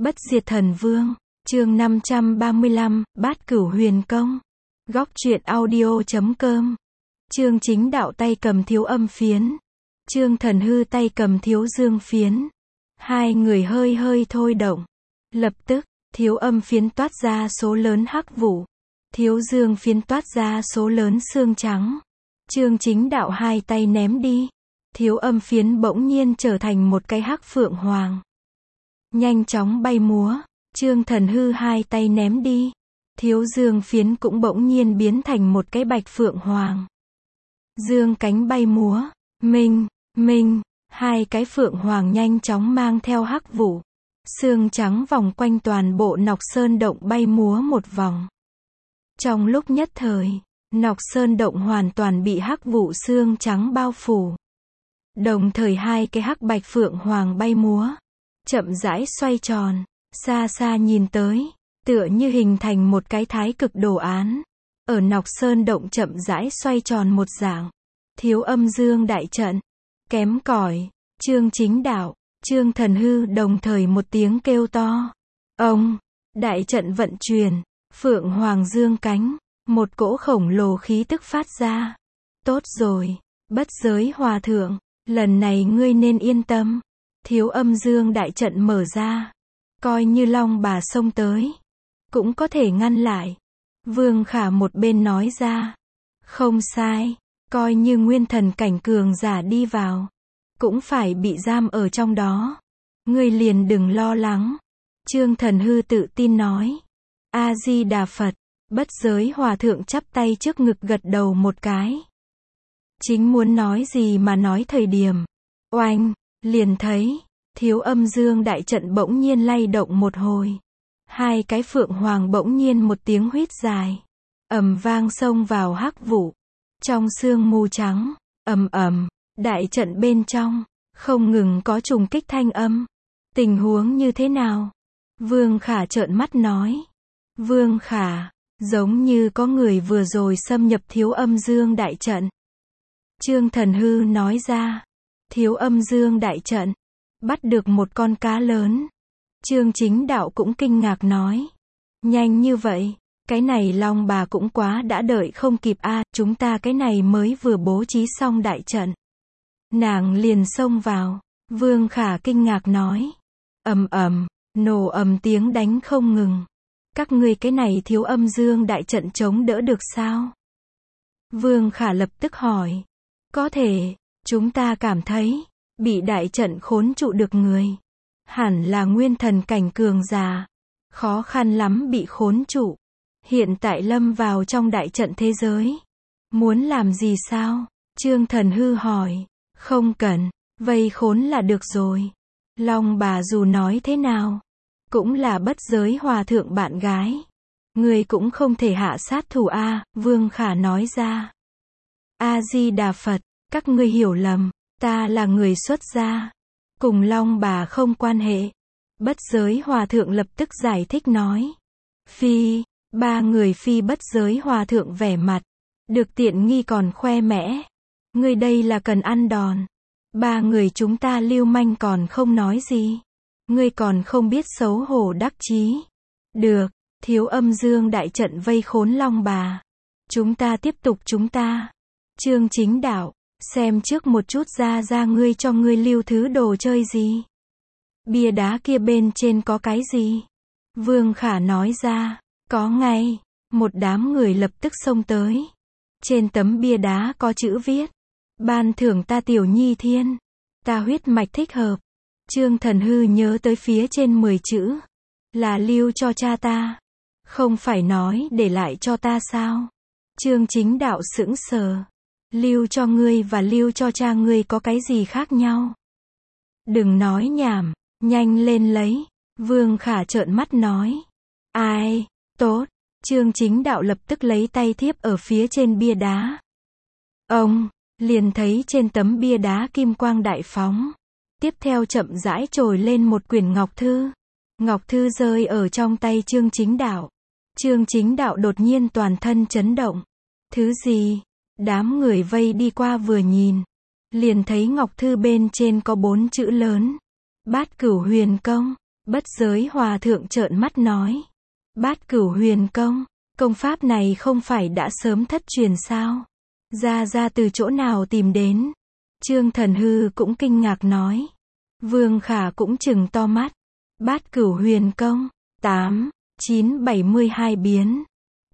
Bất diệt thần vương, chương 535, Bát Cửu Huyền Công. Góc truyện audio.com. Chương Chính Đạo tay cầm Thiếu Âm phiến, Chương Thần Hư tay cầm Thiếu Dương phiến. Hai người hơi hơi thôi động. Lập tức, Thiếu Âm phiến toát ra số lớn hắc vụ, Thiếu Dương phiến toát ra số lớn xương trắng. Chương Chính Đạo hai tay ném đi, Thiếu Âm phiến bỗng nhiên trở thành một cái hắc phượng hoàng, nhanh chóng bay múa. Chương Thần Hư hai tay ném đi, Thiếu Dương phiến cũng bỗng nhiên biến thành một cái bạch phượng hoàng, dương cánh bay múa. Minh, minh, hai cái phượng hoàng nhanh chóng mang theo hắc vụ, xương trắng vòng quanh toàn bộ Nọc Sơn Động bay múa một vòng. Trong lúc nhất thời, Nọc Sơn Động hoàn toàn bị hắc vụ xương trắng bao phủ. Đồng thời hai cái hắc bạch phượng hoàng bay múa, chậm rãi xoay tròn, xa xa nhìn tới, tựa như hình thành một cái thái cực đồ án, ở Nọc Sơn Động chậm rãi xoay tròn một dạng. Thiếu Âm Dương đại trận, kém cỏi. Chương Chính Đạo, Chương Thần Hư đồng thời một tiếng kêu to. Ông, đại trận vận chuyển, phượng hoàng dương cánh, một cỗ khổng lồ khí tức phát ra. Tốt rồi, Bất Giới Hòa Thượng, lần này ngươi nên yên tâm. Thiếu Âm Dương đại trận mở ra, coi như Long Bà xông tới, cũng có thể ngăn lại. Vương Khả một bên nói ra. Không sai, coi như nguyên thần cảnh cường giả đi vào, cũng phải bị giam ở trong đó. Ngươi liền đừng lo lắng. Chương Thần Hư tự tin nói. A-di-đà Phật. Bất Giới Hòa Thượng chắp tay trước ngực gật đầu một cái. Chính muốn nói gì mà nói thời điểm, oanh, liền thấy, Thiếu Âm Dương đại trận bỗng nhiên lay động một hồi. Hai cái phượng hoàng bỗng nhiên một tiếng huýt dài, ầm vang xông vào hắc vụ. Trong sương mù trắng, ầm ầm, đại trận bên trong, không ngừng có trùng kích thanh âm. Tình huống như thế nào? Vương Khả trợn mắt nói. Vương Khả, giống như có người vừa rồi xâm nhập Thiếu Âm Dương đại trận. Chương Thần Hư nói ra. Thiếu Âm Dương đại trận, bắt được một con cá lớn. Chương Chính Đạo cũng kinh ngạc nói. Nhanh như vậy, cái này Long Bà cũng quá đã đợi không kịp a, chúng ta cái này mới vừa bố trí xong đại trận, nàng liền xông vào. Vương Khả kinh ngạc nói. Ầm ầm, nổ ầm tiếng đánh không ngừng. Các ngươi cái này Thiếu Âm Dương đại trận chống đỡ được sao? Vương Khả lập tức hỏi. Có thể, chúng ta cảm thấy, bị đại trận khốn trụ được người, hẳn là nguyên thần cảnh cường giả, khó khăn lắm bị khốn trụ. Hiện tại lâm vào trong đại trận thế giới, muốn làm gì sao? Chương Thần Hư hỏi. Không cần, vây khốn là được rồi. Long Bà dù nói thế nào, cũng là Bất Giới Hòa Thượng bạn gái, người cũng không thể hạ sát thủ a. Vương Khả nói ra. A-di-đà Phật, các ngươi hiểu lầm, ta là người xuất gia, cùng Long Bà không quan hệ. Bất Giới Hòa Thượng lập tức giải thích nói. Phi, ba người phi Bất Giới Hòa Thượng vẻ mặt, được tiện nghi còn khoe mẽ. Ngươi đây là cần ăn đòn. Ba người chúng ta lưu manh còn không nói gì, ngươi còn không biết xấu hổ đắc chí. Được, Thiếu Âm Dương đại trận vây khốn Long Bà, chúng ta tiếp tục chúng ta. Chương Chính Đạo, xem trước một chút ra ngươi cho ngươi lưu thứ đồ chơi gì. Bia đá kia bên trên có cái gì? Vương Khả nói ra. Có ngay. Một đám người lập tức xông tới. Trên tấm bia đá có chữ viết. Ban thưởng ta Tiểu Nhi Thiên, ta huyết mạch thích hợp. Chương Thần Hư nhớ tới phía trên 10 chữ. Là lưu cho cha ta, không phải nói để lại cho ta sao? Chương Chính Đạo sững sờ. Lưu cho ngươi và lưu cho cha ngươi có cái gì khác nhau? Đừng nói nhảm, nhanh lên lấy. Vương Khả trợn mắt nói. Ai, tốt. Chương Chính Đạo lập tức lấy tay thiếp ở phía trên bia đá. Ông, liền thấy trên tấm bia đá kim quang đại phóng. Tiếp theo chậm rãi trồi lên một quyển ngọc thư. Ngọc thư rơi ở trong tay Chương Chính Đạo. Chương Chính Đạo đột nhiên toàn thân chấn động. Thứ gì? Đám người vây đi qua vừa nhìn, liền thấy ngọc thư bên trên có 4 chữ lớn. Bát Cửu Huyền Công. Bất Giới Hòa Thượng trợn mắt nói. Bát Cửu Huyền Công, công pháp này không phải đã sớm thất truyền sao? Ra từ chỗ nào tìm đến? Trương Thần Hư cũng kinh ngạc nói. Vương Khả cũng trừng to mắt. Bát Cửu Huyền Công, 8, 9, 72 biến.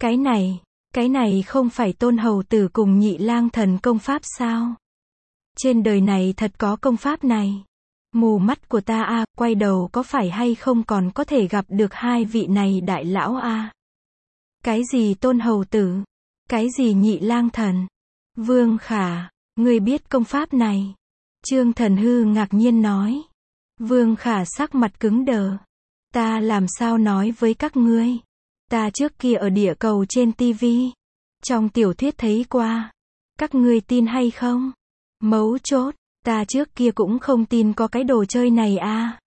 Cái này không phải Tôn Hầu Tử cùng Nhị Lang Thần công pháp sao? Trên đời này thật có công pháp này. Mù mắt của ta a, quay đầu có phải hay không còn có thể gặp được hai vị này đại lão a? Cái gì Tôn Hầu Tử? Cái gì Nhị Lang Thần? Vương Khả, ngươi biết công pháp này? Trương Thần Hư ngạc nhiên nói. Vương Khả sắc mặt cứng đờ. Ta làm sao nói với các ngươi? Ta trước kia ở địa cầu trên tivi, trong tiểu thuyết thấy qua. Các ngươi tin hay không? Mấu chốt, ta trước kia cũng không tin có cái đồ chơi này a.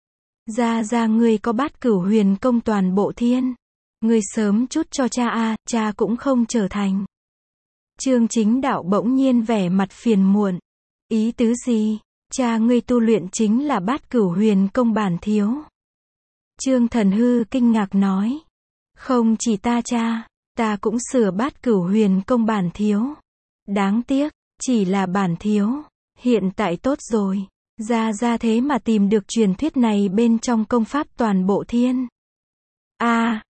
Ra ngươi có Bát Cửu Huyền Công toàn bộ thiên. Ngươi sớm chút cho cha a, cha cũng không trở thành. Trương Chính Đạo bỗng nhiên vẻ mặt phiền muộn. Ý tứ gì? Cha ngươi tu luyện chính là Bát Cửu Huyền Công bản thiếu. Trương Thần Hư kinh ngạc nói. Không chỉ ta cha, ta cũng sửa Bát Cửu Huyền Công bản thiếu. Đáng tiếc, chỉ là bản thiếu. Hiện tại tốt rồi. Ra thế mà tìm được truyền thuyết này bên trong công pháp toàn bộ thiên. A,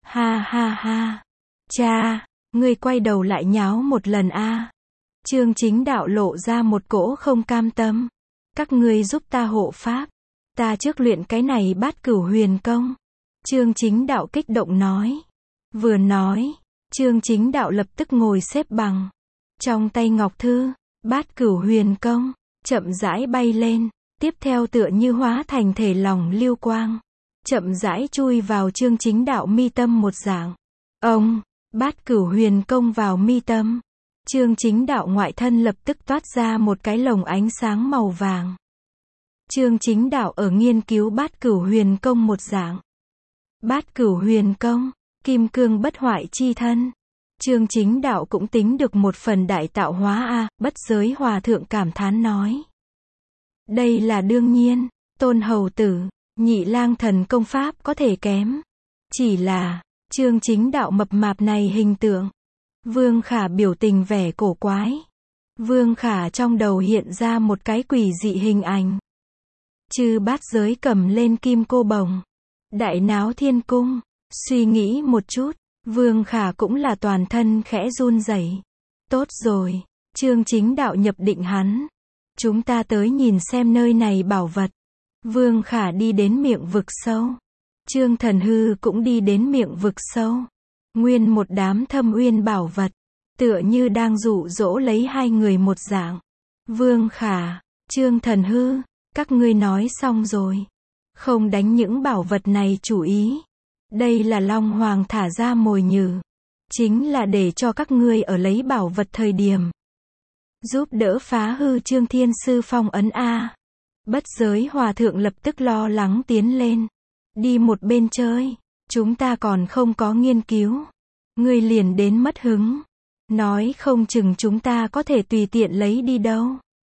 ha. Cha, ngươi quay đầu lại nháo một lần a. Trương Chính Đạo lộ ra một cỗ không cam tâm. Các ngươi giúp ta hộ pháp. Ta trước luyện cái này Bát Cửu Huyền Công. Trương Chính Đạo kích động nói. Vừa nói, Trương Chính Đạo lập tức ngồi xếp bằng. Trong tay ngọc thư, Bát Cửu Huyền Công chậm rãi bay lên, tiếp theo tựa như hóa thành thể lỏng lưu quang, chậm rãi chui vào Trương Chính Đạo mi tâm một dạng. Ông, Bát Cửu Huyền Công vào mi tâm. Trương Chính Đạo ngoại thân lập tức toát ra một cái lồng ánh sáng màu vàng. Trương Chính Đạo ở nghiên cứu Bát Cửu Huyền Công một dạng. Bát Cửu Huyền Công, kim cương bất hoại chi thân. Trương Chính Đạo cũng tính được một phần đại tạo hóa a. Bất Giới Hòa Thượng cảm thán nói. Đây là đương nhiên, Tôn Hầu Tử, Nhị Lang Thần công pháp có thể kém. Chỉ là, Trương Chính Đạo mập mạp này hình tượng. Vương Khả biểu tình vẻ cổ quái. Vương Khả trong đầu hiện ra một cái quỷ dị hình ảnh. Chư Bát Giới cầm lên kim cô bồng. Đại náo thiên cung. Suy nghĩ một chút, Vương Khả cũng là toàn thân khẽ run rẩy. Tốt rồi, Trương Chính Đạo nhập định hắn. Chúng ta tới nhìn xem nơi này bảo vật. Vương Khả đi đến miệng vực sâu. Trương Thần Hư cũng đi đến miệng vực sâu. Nguyên một đám thâm uyên bảo vật, tựa như đang dụ dỗ lấy hai người một dạng. Vương Khả, Trương Thần Hư, các ngươi nói xong rồi. Không đánh những bảo vật này chủ ý. Đây là Long Hoàng thả ra mồi nhử. Chính là để cho các ngươi ở lấy bảo vật thời điểm. Giúp đỡ phá hư Trương Thiên Sư phong ấn a. Bất Giới Hòa Thượng lập tức lo lắng tiến lên. Đi một bên chơi. Chúng ta còn không có nghiên cứu. Ngươi liền đến mất hứng. Nói không chừng chúng ta có thể tùy tiện lấy đi đâu.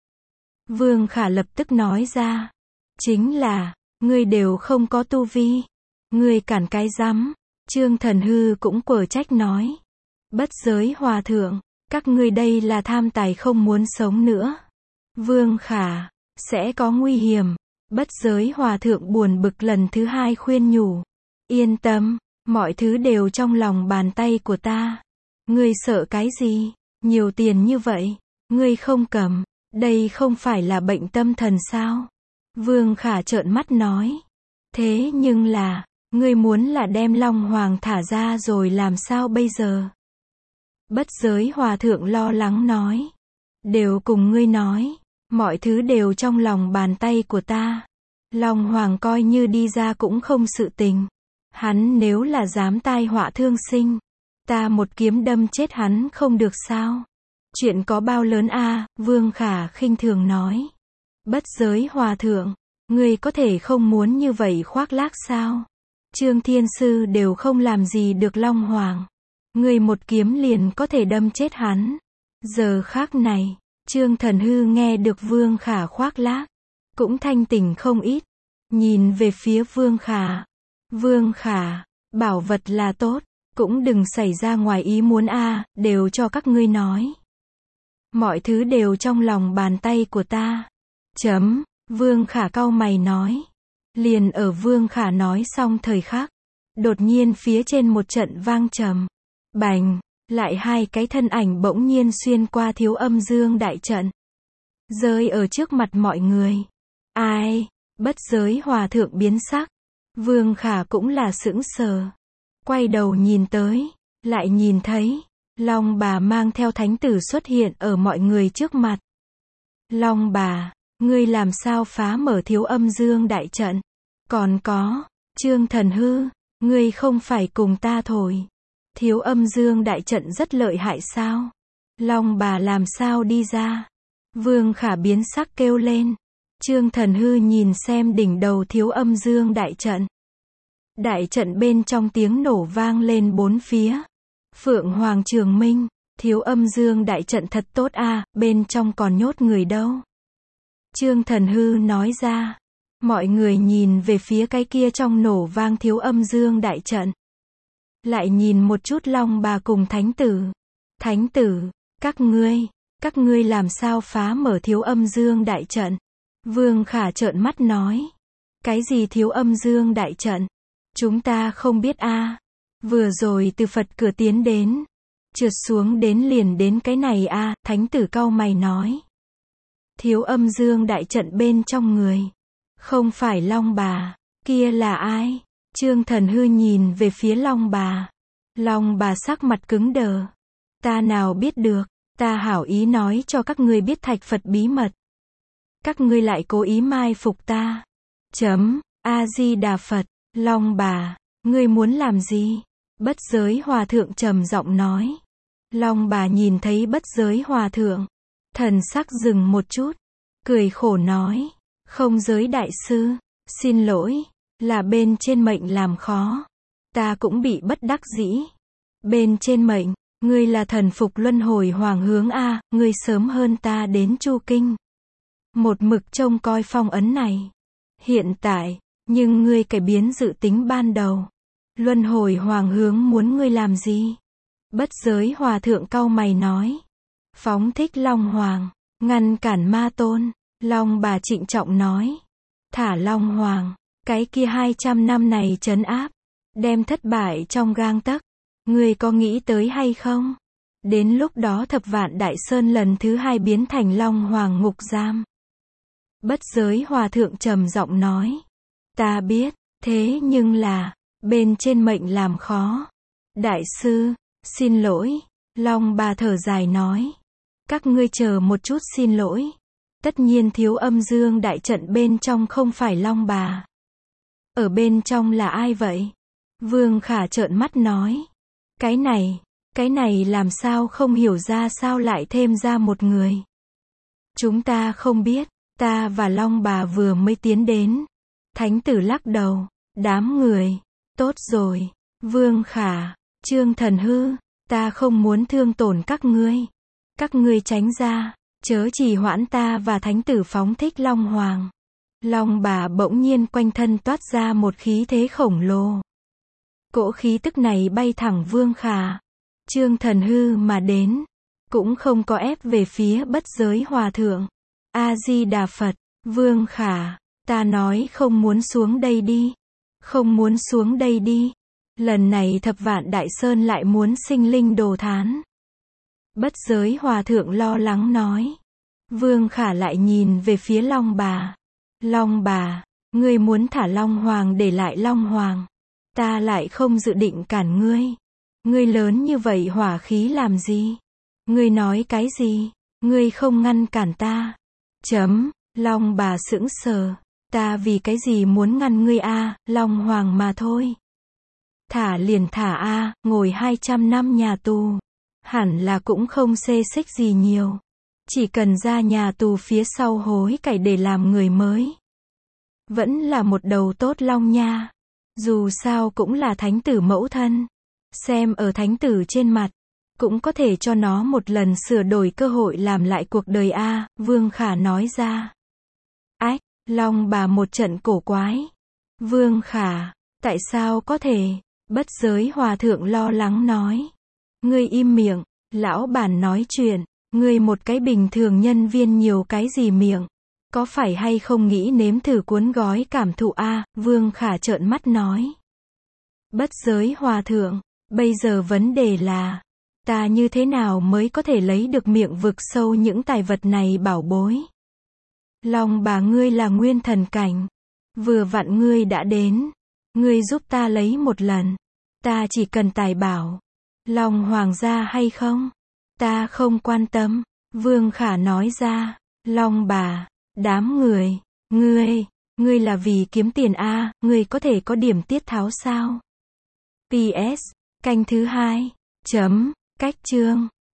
Vương Khả lập tức nói ra. Chính là, ngươi đều không có tu vi. Ngươi cản cái rắm. Trương Thần Hư cũng quở trách nói. Bất Giới Hòa Thượng, các ngươi đây là tham tài không muốn sống nữa. Vương Khả, sẽ có nguy hiểm. Bất Giới Hòa Thượng buồn bực lần thứ hai khuyên nhủ. Yên tâm, mọi thứ đều trong lòng bàn tay của ta. Ngươi sợ cái gì? Nhiều tiền như vậy, ngươi không cầm, đây không phải là bệnh tâm thần sao? Vương Khả trợn mắt nói. Thế nhưng là, ngươi muốn là đem Long Hoàng thả ra rồi làm sao bây giờ? Bất Giới Hòa Thượng lo lắng nói. Đều cùng ngươi nói, mọi thứ đều trong lòng bàn tay của ta. Long Hoàng coi như đi ra cũng không sự tình. Hắn nếu là dám tai họa thương sinh, ta một kiếm đâm chết hắn không được sao? Chuyện có bao lớn a? Vương Khả khinh thường nói. Bất Giới Hòa Thượng, ngươi có thể không muốn như vậy khoác lác sao? Trương Thiên Sư đều không làm gì được Long Hoàng. Ngươi một kiếm liền có thể đâm chết hắn. Giờ khác này, Trương Thần Hư nghe được Vương Khả khoác lác, cũng thanh tỉnh không ít. nhìn về phía Vương Khả. Vương Khả, bảo vật là tốt, cũng đừng xảy ra ngoài ý muốn a, đều cho các ngươi nói. Mọi thứ đều trong lòng bàn tay của ta. Vương Khả cau mày nói. Liền ở Vương Khả nói xong thời khắc, đột nhiên phía trên một trận vang trầm. Bành, lại hai cái thân ảnh bỗng nhiên xuyên qua Thiếu Âm Dương đại trận, rơi ở trước mặt mọi người. Ai? Bất Giới Hòa thượng biến sắc. Vương Khả cũng là sững sờ. Quay đầu nhìn tới, lại nhìn thấy Long Bà mang theo thánh tử xuất hiện ở mọi người trước mặt. Long Bà, ngươi làm sao phá mở Thiếu Âm Dương đại trận? Còn có, Trương Thần Hư, ngươi không phải cùng ta thổi Thiếu Âm Dương đại trận rất lợi hại sao? Long Bà làm sao đi ra? Vương Khả biến sắc kêu lên. Trương Thần Hư nhìn xem đỉnh đầu Thiếu Âm Dương đại trận. Đại trận bên trong tiếng nổ vang lên bốn phía. Phượng Hoàng Trường Minh, Thiếu Âm Dương đại trận thật tốt a, bên trong còn nhốt người đâu. Trương Thần Hư nói ra. Mọi người nhìn về phía cái kia trong nổ vang Thiếu Âm Dương đại trận. Lại nhìn một chút Long Bà cùng Thánh Tử. Thánh Tử, các ngươi làm sao phá mở Thiếu Âm Dương đại trận? Vương Khả trợn mắt nói. Cái gì Thiếu Âm Dương đại trận? Chúng ta không biết a. Vừa rồi từ Phật cửa tiến đến, trượt xuống đến liền đến cái này a. Thánh Tử cau mày nói. Thiếu Âm Dương đại trận bên trong người, không phải Long Bà, kia là ai? Trương Thần Hư nhìn về phía Long Bà. Long Bà sắc mặt cứng đờ. Ta nào biết được, ta hảo ý nói cho các ngươi biết thạch Phật bí mật. Các ngươi lại cố ý mai phục ta. A-di-đà Phật. Long Bà, ngươi muốn làm gì? Bất Giới Hòa thượng trầm giọng nói. Long Bà nhìn thấy Bất Giới Hòa thượng, thần sắc dừng một chút, cười khổ nói. Không Giới đại sư, xin lỗi, là bên trên mệnh làm khó. Ta cũng bị bất đắc dĩ. Bên trên mệnh, ngươi là thần phục luân hồi hoàng hướng a, ngươi sớm hơn ta đến Chu Kinh. Một mực trông coi phong ấn này. Hiện tại, nhưng ngươi cải biến dự tính ban đầu. Luân hồi hoàng hướng muốn ngươi làm gì? Bất Giới Hòa thượng cau mày nói. Phóng thích Long Hoàng, ngăn cản ma tôn. Long Bà trịnh trọng nói. Thả Long Hoàng, cái kia 200 năm này trấn áp, đem thất bại trong gang tấc. Ngươi có nghĩ tới hay không? Đến lúc đó Thập Vạn Đại Sơn lần thứ 2 biến thành Long Hoàng ngục giam. Bất Giới Hòa thượng trầm giọng nói. Ta biết, thế nhưng là, bên trên mệnh làm khó. Đại sư, xin lỗi. Long Bà thở dài nói. Các ngươi chờ một chút xin lỗi. Tất nhiên Thiếu Âm Dương đại trận bên trong không phải Long Bà. Ở bên trong là ai vậy? Vương Khả trợn mắt nói. Cái này làm sao không hiểu ra sao lại thêm ra một người. Chúng ta không biết, ta và Long Bà vừa mới tiến đến. Thánh Tử lắc đầu. Đám người, tốt rồi. Vương Khả, Trương Thần Hư, ta không muốn thương tổn các ngươi. Các ngươi tránh ra, chớ trì hoãn ta và Thánh Tử phóng thích Long Hoàng. Long Bà bỗng nhiên quanh thân toát ra một khí thế khổng lồ. Cỗ khí tức này bay thẳng Vương Khả, Trương Thần Hư mà đến, cũng không có ép về phía Bất Giới Hòa thượng. A-di-đà Phật. Vương Khả, ta nói không muốn xuống đây đi. Không muốn xuống đây đi. Lần này Thập Vạn Đại Sơn lại muốn sinh linh đồ thán. Bất Giới Hòa thượng lo lắng nói. Vương Khả lại nhìn về phía Long Bà. Long Bà, ngươi muốn thả Long Hoàng để lại Long Hoàng. Ta lại không dự định cản ngươi. Ngươi lớn như vậy hỏa khí làm gì? Ngươi nói cái gì? Ngươi không ngăn cản ta. Long Bà sững sờ. Ta vì cái gì muốn ngăn ngươi a, Long Hoàng mà thôi. Thả liền thả a, ngồi 200 năm nhà tù. Hẳn là cũng không xê xích gì nhiều. Chỉ cần ra nhà tù phía sau hối cải để làm người mới. Vẫn là một đầu tốt long nha. Dù sao cũng là Thánh Tử mẫu thân. Xem ở Thánh Tử trên mặt, cũng có thể cho nó một lần sửa đổi cơ hội làm lại cuộc đời a, Vương Khả nói ra. Ách, Long bà một trận cổ quái. Vương Khả, tại sao có thể? Bất Giới Hòa Thượng lo lắng nói. Ngươi im miệng, lão bản nói chuyện, ngươi một cái bình thường nhân viên nhiều cái gì miệng. Có phải hay không nghĩ nếm thử cuốn gói cảm thụ a? Vương Khả trợn mắt nói. Bất Giới Hòa Thượng, bây giờ vấn đề là, ta như thế nào mới có thể lấy được miệng vực sâu những tài vật này bảo bối? Long bà ngươi là nguyên thần cảnh. Vừa vặn ngươi đã đến. Ngươi giúp ta lấy một lần. Ta chỉ cần tài bảo. Long hoàng gia hay không? Ta không quan tâm. Vương Khả nói ra. Long bà, đám người. Ngươi là vì kiếm tiền a, ngươi có thể có điểm tiết tháo sao? PS, canh thứ 2. Cách chương.